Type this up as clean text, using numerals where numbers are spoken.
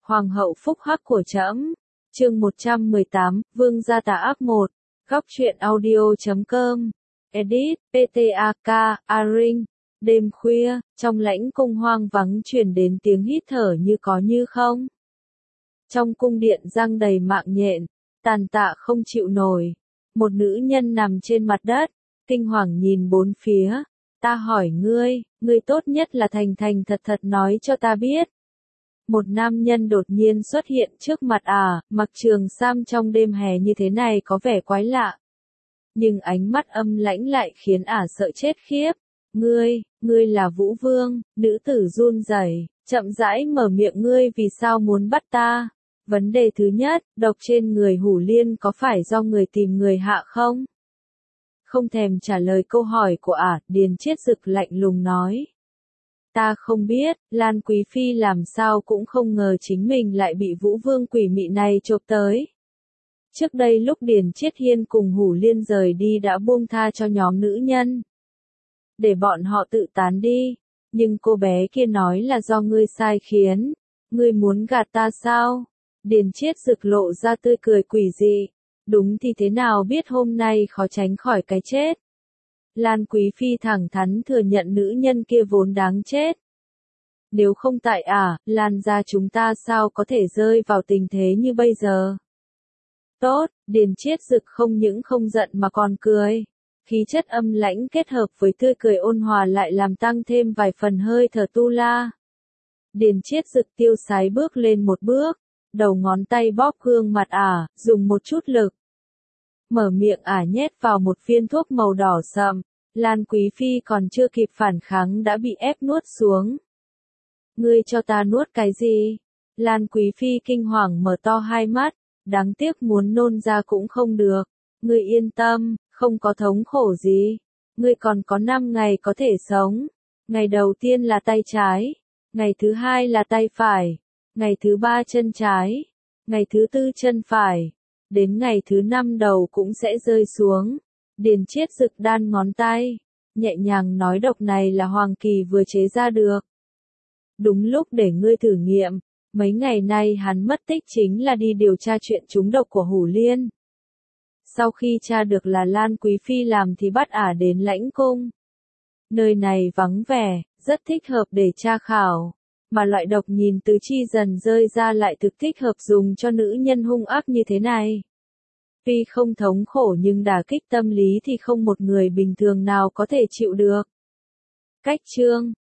Hoàng hậu phúc hắc của trẫm. Chương 118, Vương gia tà ác 1. Góc truyện audio.com. Edit, PTAK, Aring. Đêm khuya, trong lãnh cung hoang vắng truyền đến tiếng hít thở như có như không. Trong cung điện răng đầy mạng nhện, tàn tạ không chịu nổi. Một nữ nhân nằm trên mặt đất, kinh hoàng nhìn bốn phía. Ta hỏi ngươi tốt nhất là thành thành thật thật nói cho ta biết. Một nam nhân đột nhiên xuất hiện trước mặt mặc trường sam trong đêm hè như thế này có vẻ quái lạ. Nhưng ánh mắt âm lãnh lại khiến sợ chết khiếp. Ngươi là Vũ Vương, nữ tử run rẩy, chậm rãi mở miệng, ngươi vì sao muốn bắt ta? Vấn đề thứ nhất, độc trên người Hủ Liên có phải do người tìm người hạ không? Không thèm trả lời câu hỏi của Điền Chiết Dực lạnh lùng nói. Ta không biết, Lan Quý Phi làm sao cũng không ngờ chính mình lại bị Vũ Vương quỷ mị này chộp tới. Trước đây lúc Điền Chiết Hiên cùng Hủ Liên rời đi đã buông tha cho nhóm nữ nhân. Để bọn họ tự tán đi, nhưng cô bé kia nói là do ngươi sai khiến. Ngươi muốn gạt ta sao? Điền Chiết Dực lộ ra tươi cười quỷ dị. Đúng thì thế nào biết hôm nay khó tránh khỏi cái chết. Lan Quý Phi thẳng thắn thừa nhận nữ nhân kia vốn đáng chết. Nếu không tại Lan gia chúng ta sao có thể rơi vào tình thế như bây giờ. Tốt, Điền Chiết Dực không những không giận mà còn cười. Khí chất âm lãnh kết hợp với tươi cười ôn hòa lại làm tăng thêm vài phần hơi thở tu la. Điền Chiết Dực tiêu sái bước lên một bước, đầu ngón tay bóp gương mặt dùng một chút lực. Mở miệng nhét vào một viên thuốc màu đỏ sậm, Lan Quý Phi còn chưa kịp phản kháng đã bị ép nuốt xuống. Ngươi cho ta nuốt cái gì? Lan Quý Phi kinh hoàng mở to hai mắt, đáng tiếc muốn nôn ra cũng không được. Ngươi yên tâm, không có thống khổ gì. Ngươi còn có 5 ngày có thể sống. Ngày đầu tiên là tay trái, ngày thứ 2 là tay phải, ngày thứ 3 chân trái, ngày thứ 4 chân phải, đến ngày thứ 5 đầu cũng sẽ rơi xuống. Điền Chiết Dực đan ngón tay, nhẹ nhàng nói độc này là Hoàng Kỳ vừa chế ra được. Đúng lúc để ngươi thử nghiệm, mấy ngày nay hắn mất tích chính là đi điều tra chuyện trúng độc của Hủ Liên. Sau khi tra được là Lan Quý Phi làm thì bắt đến lãnh cung. Nơi này vắng vẻ, rất thích hợp để tra khảo, mà loại độc nhìn tứ chi dần rơi ra lại thực thích hợp dùng cho nữ nhân hung ác như thế này. Tuy không thống khổ nhưng đả kích tâm lý thì không một người bình thường nào có thể chịu được. Cách chương